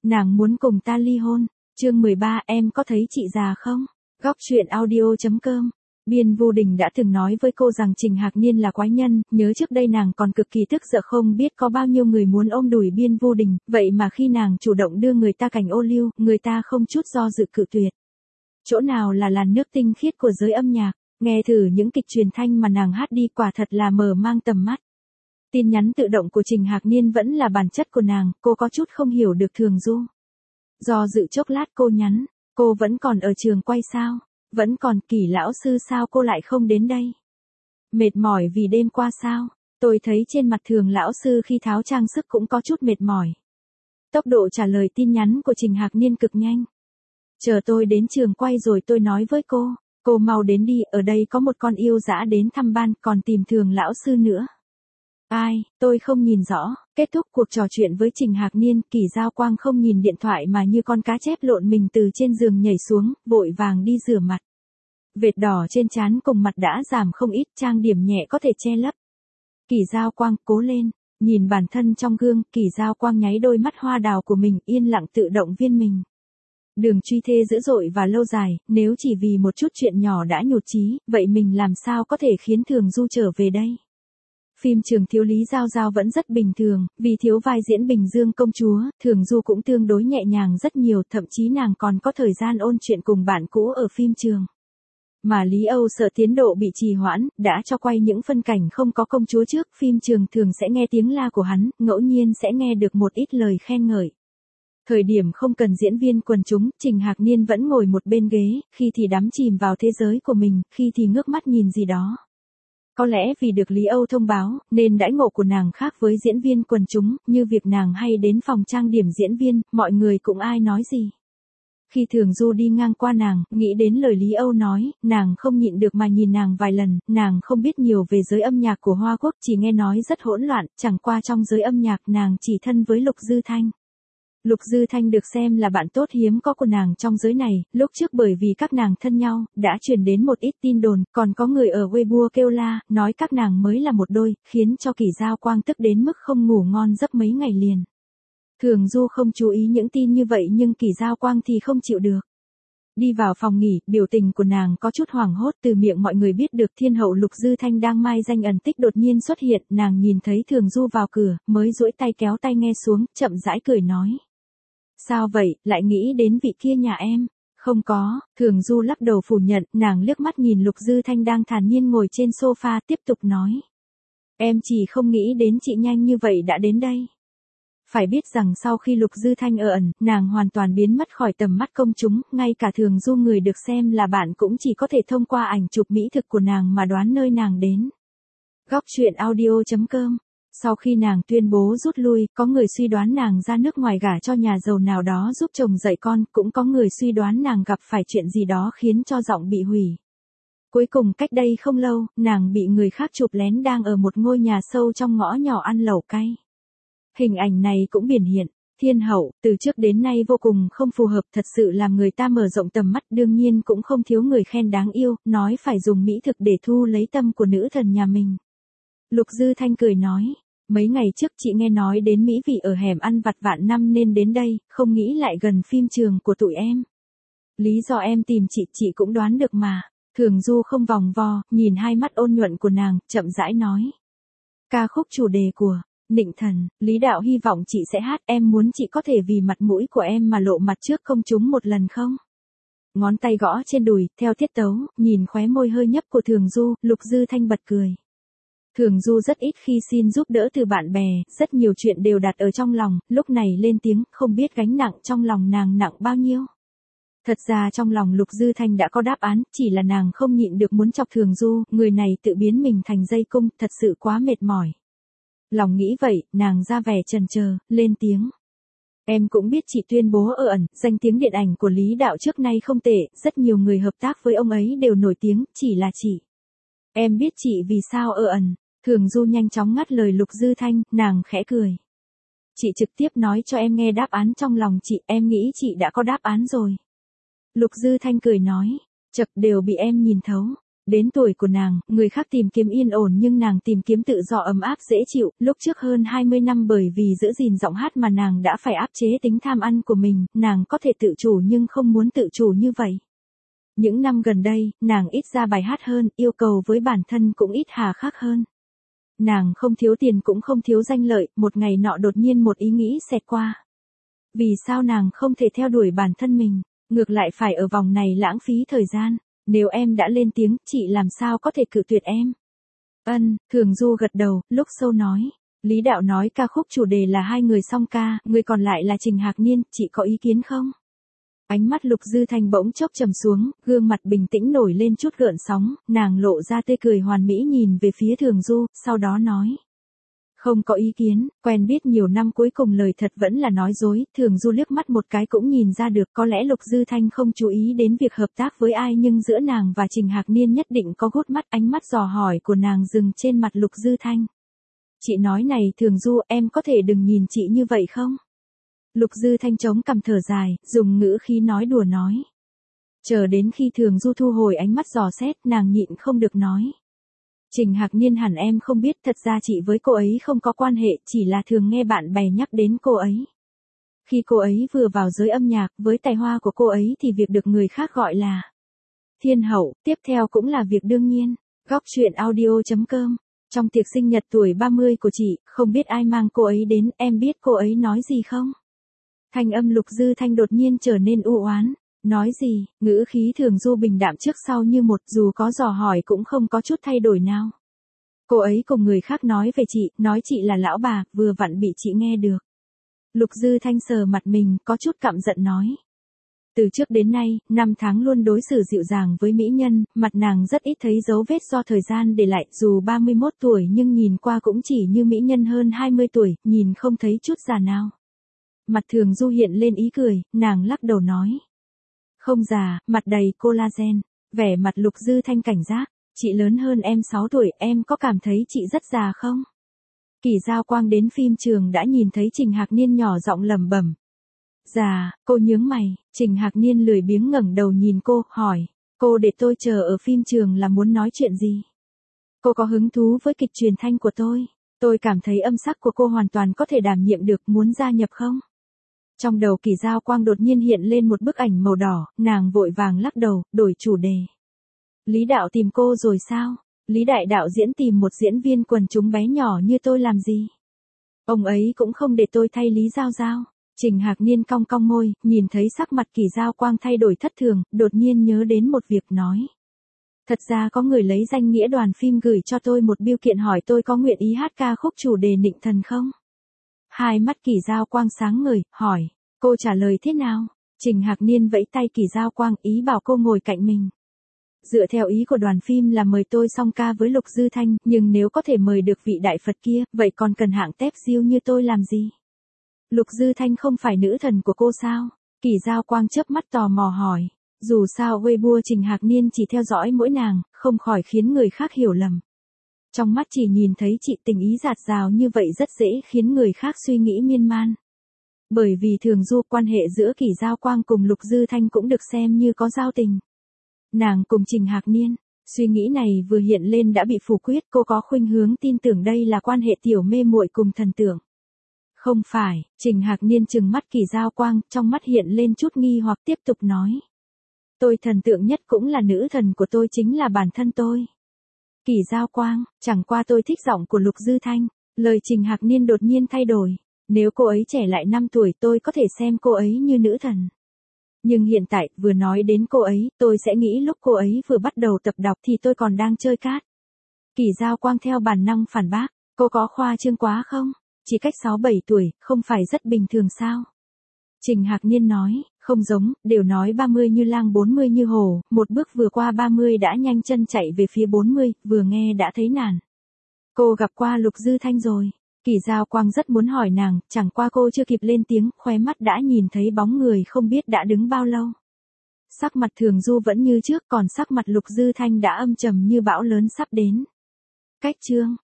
Nàng muốn cùng ta ly hôn. Chương 13, em có thấy chị già không? Góc truyện audio.com. Biên Vô Đình đã từng nói với cô rằng Trình Hạc Niên là quái nhân, nhớ trước đây nàng còn cực kỳ tức giận không biết có bao nhiêu người muốn ôm đùi Biên Vô Đình, vậy mà khi nàng chủ động đưa người ta cảnh ô liu, người ta không chút do dự cự tuyệt. Chỗ nào là làn nước tinh khiết của giới âm nhạc, nghe thử những kịch truyền thanh mà nàng hát đi quả thật là mở mang tầm mắt. Tin nhắn tự động của Trình Hạc Niên vẫn là bản chất của nàng, cô có chút không hiểu được Thường Du. Do dự chốc lát cô nhắn, cô vẫn còn ở trường quay sao? Vẫn còn, Kỷ lão sư sao cô lại không đến đây? Mệt mỏi vì đêm qua sao? Tôi thấy trên mặt Thường lão sư khi tháo trang sức cũng có chút mệt mỏi. Tốc độ trả lời tin nhắn của Trình Hạc Niên cực nhanh. Chờ tôi đến trường quay rồi tôi nói với cô mau đến đi, ở đây có một con yêu dã đến thăm ban, còn tìm Thường lão sư nữa. Ai, tôi không nhìn rõ. Kết thúc cuộc trò chuyện với Trình Hạc Niên, Kỷ Giao Quang không nhìn điện thoại mà như con cá chép lộn mình từ trên giường nhảy xuống, vội vàng đi rửa mặt. Vệt đỏ trên trán cùng mặt đã giảm không ít, trang điểm nhẹ có thể che lấp. Kỷ Giao Quang, cố lên. Nhìn bản thân trong gương, Kỷ Giao Quang nháy đôi mắt hoa đào của mình, yên lặng tự động viên mình. Đường truy thê dữ dội và lâu dài, nếu chỉ vì một chút chuyện nhỏ đã nhụt chí, vậy mình làm sao có thể khiến Thường Du trở về đây? Phim trường thiếu Lý Giao Giao vẫn rất bình thường, vì thiếu vai diễn Bình Dương công chúa, Thường Du cũng tương đối nhẹ nhàng rất nhiều, thậm chí nàng còn có thời gian ôn chuyện cùng bạn cũ ở phim trường. Mà Lý Âu sợ tiến độ bị trì hoãn, đã cho quay những phân cảnh không có công chúa trước, phim trường thường sẽ nghe tiếng la của hắn, ngẫu nhiên sẽ nghe được một ít lời khen ngợi. Thời điểm không cần diễn viên quần chúng, Trình Hạc Niên vẫn ngồi một bên ghế, khi thì đắm chìm vào thế giới của mình, khi thì ngước mắt nhìn gì đó. Có lẽ vì được Lý Âu thông báo, nên đãi ngộ của nàng khác với diễn viên quần chúng, như việc nàng hay đến phòng trang điểm diễn viên, mọi người cũng ai nói gì. Khi Thường Du đi ngang qua nàng, nghĩ đến lời Lý Âu nói, nàng không nhịn được mà nhìn nàng vài lần, nàng không biết nhiều về giới âm nhạc của Hoa Quốc, chỉ nghe nói rất hỗn loạn, chẳng qua trong giới âm nhạc nàng chỉ thân với Lục Dư Thanh. Lục Dư Thanh được xem là bạn tốt hiếm có của nàng trong giới này, lúc trước bởi vì các nàng thân nhau, đã truyền đến một ít tin đồn, còn có người ở Weibo kêu la, nói các nàng mới là một đôi, khiến cho Kỷ Giao Quang tức đến mức không ngủ ngon giấc mấy ngày liền. Thường Du không chú ý những tin như vậy nhưng Kỷ Giao Quang thì không chịu được. Đi vào phòng nghỉ, biểu tình của nàng có chút hoảng hốt, từ miệng mọi người biết được thiên hậu Lục Dư Thanh đang mai danh ẩn tích đột nhiên xuất hiện, nàng nhìn thấy Thường Du vào cửa, mới duỗi tay kéo tay nghe xuống, chậm rãi cười nói. Sao vậy, lại nghĩ đến vị kia nhà em? Không có, Thường Du lắc đầu phủ nhận, nàng liếc mắt nhìn Lục Dư Thanh đang thản nhiên ngồi trên sofa, tiếp tục nói. Em chỉ không nghĩ đến chị nhanh như vậy đã đến đây. Phải biết rằng sau khi Lục Dư Thanh ở ẩn, nàng hoàn toàn biến mất khỏi tầm mắt công chúng, ngay cả Thường Du người được xem là bạn cũng chỉ có thể thông qua ảnh chụp mỹ thực của nàng mà đoán nơi nàng đến. Góc truyện audio.com. Sau khi nàng tuyên bố rút lui, có người suy đoán nàng ra nước ngoài gả cho nhà giàu nào đó giúp chồng dạy con, cũng có người suy đoán nàng gặp phải chuyện gì đó khiến cho giọng bị hủy. Cuối cùng cách đây không lâu, nàng bị người khác chụp lén đang ở một ngôi nhà sâu trong ngõ nhỏ ăn lẩu cay. Hình ảnh này cũng biểu hiện, thiên hậu, từ trước đến nay vô cùng không phù hợp, thật sự làm người ta mở rộng tầm mắt, đương nhiên cũng không thiếu người khen đáng yêu, nói phải dùng mỹ thực để thu lấy tâm của nữ thần nhà mình. Lục Dư Thanh cười nói. Mấy ngày trước chị nghe nói đến mỹ vị ở hẻm ăn vặt Vạn Năm nên đến đây, không nghĩ lại gần phim trường của tụi em. Lý do em tìm chị cũng đoán được mà. Thường Du không vòng vo, nhìn hai mắt ôn nhuận của nàng, chậm rãi nói. Ca khúc chủ đề của Nịnh Thần, Lý Đạo hy vọng chị sẽ hát, em muốn chị có thể vì mặt mũi của em mà lộ mặt trước công chúng một lần không? Ngón tay gõ trên đùi, theo tiết tấu, nhìn khóe môi hơi nhấp của Thường Du, Lục Dư Thanh bật cười. Thường Du rất ít khi xin giúp đỡ từ bạn bè, rất nhiều chuyện đều đặt ở trong lòng, lúc này lên tiếng, không biết gánh nặng trong lòng nàng nặng bao nhiêu. Thật ra trong lòng Lục Dư Thanh đã có đáp án, chỉ là nàng không nhịn được muốn chọc Thường Du, người này tự biến mình thành dây cung, thật sự quá mệt mỏi. Lòng nghĩ vậy, nàng ra vẻ chần chờ, lên tiếng. Em cũng biết chị tuyên bố ở ẩn, danh tiếng điện ảnh của Lý Đạo trước nay không tệ, rất nhiều người hợp tác với ông ấy đều nổi tiếng, chỉ là chị. Em biết chị vì sao ở ẩn. Thường Du nhanh chóng ngắt lời Lục Dư Thanh, nàng khẽ cười. Chị trực tiếp nói cho em nghe đáp án trong lòng chị, em nghĩ chị đã có đáp án rồi. Lục Dư Thanh cười nói, chật đều bị em nhìn thấu. Đến tuổi của nàng, người khác tìm kiếm yên ổn nhưng nàng tìm kiếm tự do ấm áp dễ chịu, lúc trước hơn 20 năm bởi vì giữ gìn giọng hát mà nàng đã phải áp chế tính tham ăn của mình, nàng có thể tự chủ nhưng không muốn tự chủ như vậy. Những năm gần đây, nàng ít ra bài hát hơn, yêu cầu với bản thân cũng ít hà khắc hơn. Nàng không thiếu tiền cũng không thiếu danh lợi, một ngày nọ đột nhiên một ý nghĩ xẹt qua. Vì sao nàng không thể theo đuổi bản thân mình, ngược lại phải ở vòng này lãng phí thời gian? Nếu em đã lên tiếng, chị làm sao có thể cự tuyệt em? Thường Du gật đầu, lúc sâu nói. Lý Đạo nói ca khúc chủ đề là hai người song ca, người còn lại là Trình Hạc Niên, chị có ý kiến không? Ánh mắt Lục Dư Thanh bỗng chốc trầm xuống, gương mặt bình tĩnh nổi lên chút gợn sóng, nàng lộ ra tươi cười hoàn mỹ nhìn về phía Thường Du, sau đó nói. Không có ý kiến, quen biết nhiều năm cuối cùng lời thật vẫn là nói dối, Thường Du liếc mắt một cái cũng nhìn ra được có lẽ Lục Dư Thanh không chú ý đến việc hợp tác với ai nhưng giữa nàng và Trình Hạc Niên nhất định có gút mắt. Ánh mắt dò hỏi của nàng dừng trên mặt Lục Dư Thanh. Chị nói này Thường Du, em có thể đừng nhìn chị như vậy không? Lục Dư Thanh chống cằm thở dài, dùng ngữ khí nói đùa nói. Chờ đến khi Thường Du thu hồi ánh mắt dò xét, nàng nhịn không được nói. Trình Hạc Niên hẳn em không biết, thật ra chị với cô ấy không có quan hệ, chỉ là thường nghe bạn bè nhắc đến cô ấy. Khi cô ấy vừa vào giới âm nhạc, với tài hoa của cô ấy thì việc được người khác gọi là thiên hậu, tiếp theo cũng là việc đương nhiên. Góc truyện audio.com. Trong tiệc sinh nhật tuổi 30 của chị, không biết ai mang cô ấy đến, em biết cô ấy nói gì không? Thanh âm Lục Dư Thanh đột nhiên trở nên u oán. Nói gì? Ngữ khí Thường Du bình đạm trước sau như một, dù có dò hỏi cũng không có chút thay đổi nào. Cô ấy cùng người khác nói về chị, nói chị là lão bà, vừa vặn bị chị nghe được. Lục Dư Thanh sờ mặt mình, có chút căm giận nói. Từ trước đến nay, 5 tháng luôn đối xử dịu dàng với mỹ nhân, mặt nàng rất ít thấy dấu vết do thời gian để lại, dù 31 tuổi nhưng nhìn qua cũng chỉ như mỹ nhân hơn 20 tuổi, nhìn không thấy chút già nào. Mặt Thường Du hiện lên ý cười, nàng lắc đầu nói. Không già, mặt đầy collagen, vẻ mặt Lục Dư Thanh cảnh giác, chị lớn hơn em 6 tuổi, em có cảm thấy chị rất già không? Kỳ Giao Quang đến phim trường đã nhìn thấy Trình Hạc Niên nhỏ giọng lẩm bẩm. Già, cô nhướng mày, Trình Hạc Niên lười biếng ngẩng đầu nhìn cô, hỏi, cô để tôi chờ ở phim trường là muốn nói chuyện gì? Cô có hứng thú với kịch truyền thanh của tôi cảm thấy âm sắc của cô hoàn toàn có thể đảm nhiệm được, muốn gia nhập không? Trong đầu Kỳ Giao Quang đột nhiên hiện lên một bức ảnh màu đỏ, nàng vội vàng lắc đầu, đổi chủ đề. Lý Đạo tìm cô rồi sao? Lý Đại đạo diễn tìm một diễn viên quần chúng bé nhỏ như tôi làm gì? Ông ấy cũng không để tôi thay Lý Giao Giao. Trình Hạc Niên cong cong môi, nhìn thấy sắc mặt Kỳ Giao Quang thay đổi thất thường, đột nhiên nhớ đến một việc nói. Thật ra có người lấy danh nghĩa đoàn phim gửi cho tôi một bưu kiện hỏi tôi có nguyện ý hát ca khúc chủ đề Nịnh Thần không? Hai mắt Kỳ Giao Quang sáng ngời, hỏi, cô trả lời thế nào? Trình Hạc Niên vẫy tay Kỳ Giao Quang, ý bảo cô ngồi cạnh mình. Dựa theo ý của đoàn phim là mời tôi song ca với Lục Dư Thanh, nhưng nếu có thể mời được vị đại Phật kia, vậy còn cần hạng tép diêu như tôi làm gì? Lục Dư Thanh không phải nữ thần của cô sao? Kỳ Giao Quang chớp mắt tò mò hỏi. Dù sao Weibo Trình Hạc Niên chỉ theo dõi mỗi nàng, không khỏi khiến người khác hiểu lầm. Trong mắt chỉ nhìn thấy chị tình ý dạt dào như vậy rất dễ khiến người khác suy nghĩ miên man. Bởi vì Thường Du, quan hệ giữa Kỳ Giao Quang cùng Lục Dư Thanh cũng được xem như có giao tình. Nàng cùng Trình Hạc Niên, suy nghĩ này vừa hiện lên đã bị phủ quyết, cô có khuynh hướng tin tưởng đây là quan hệ tiểu mê muội cùng thần tượng. Không phải, Trình Hạc Niên trừng mắt Kỳ Giao Quang, trong mắt hiện lên chút nghi hoặc tiếp tục nói. Tôi thần tượng nhất cũng là nữ thần của tôi chính là bản thân tôi. Kỳ Giao Quang, chẳng qua tôi thích giọng của Lục Dư Thanh. Lời Trình Hạc Niên đột nhiên thay đổi. Nếu cô ấy trẻ lại 5 tuổi tôi có thể xem cô ấy như nữ thần. Nhưng hiện tại, vừa nói đến cô ấy, tôi sẽ nghĩ lúc cô ấy vừa bắt đầu tập đọc thì tôi còn đang chơi cát. Kỳ Giao Quang theo bản năng phản bác, cô có khoa trương quá không? Chỉ cách 6-7 tuổi, không phải rất bình thường sao? Trình Hạc Niên nói, không giống, đều nói 30 như lang 40 như hổ, một bước vừa qua 30 đã nhanh chân chạy về phía 40, vừa nghe đã thấy nản. Cô gặp qua Lục Dư Thanh rồi. Kỳ Giao Quang rất muốn hỏi nàng, chẳng qua cô chưa kịp lên tiếng, khóe mắt đã nhìn thấy bóng người không biết đã đứng bao lâu. Sắc mặt Thường Du vẫn như trước, còn sắc mặt Lục Dư Thanh đã âm trầm như bão lớn sắp đến. Cách chương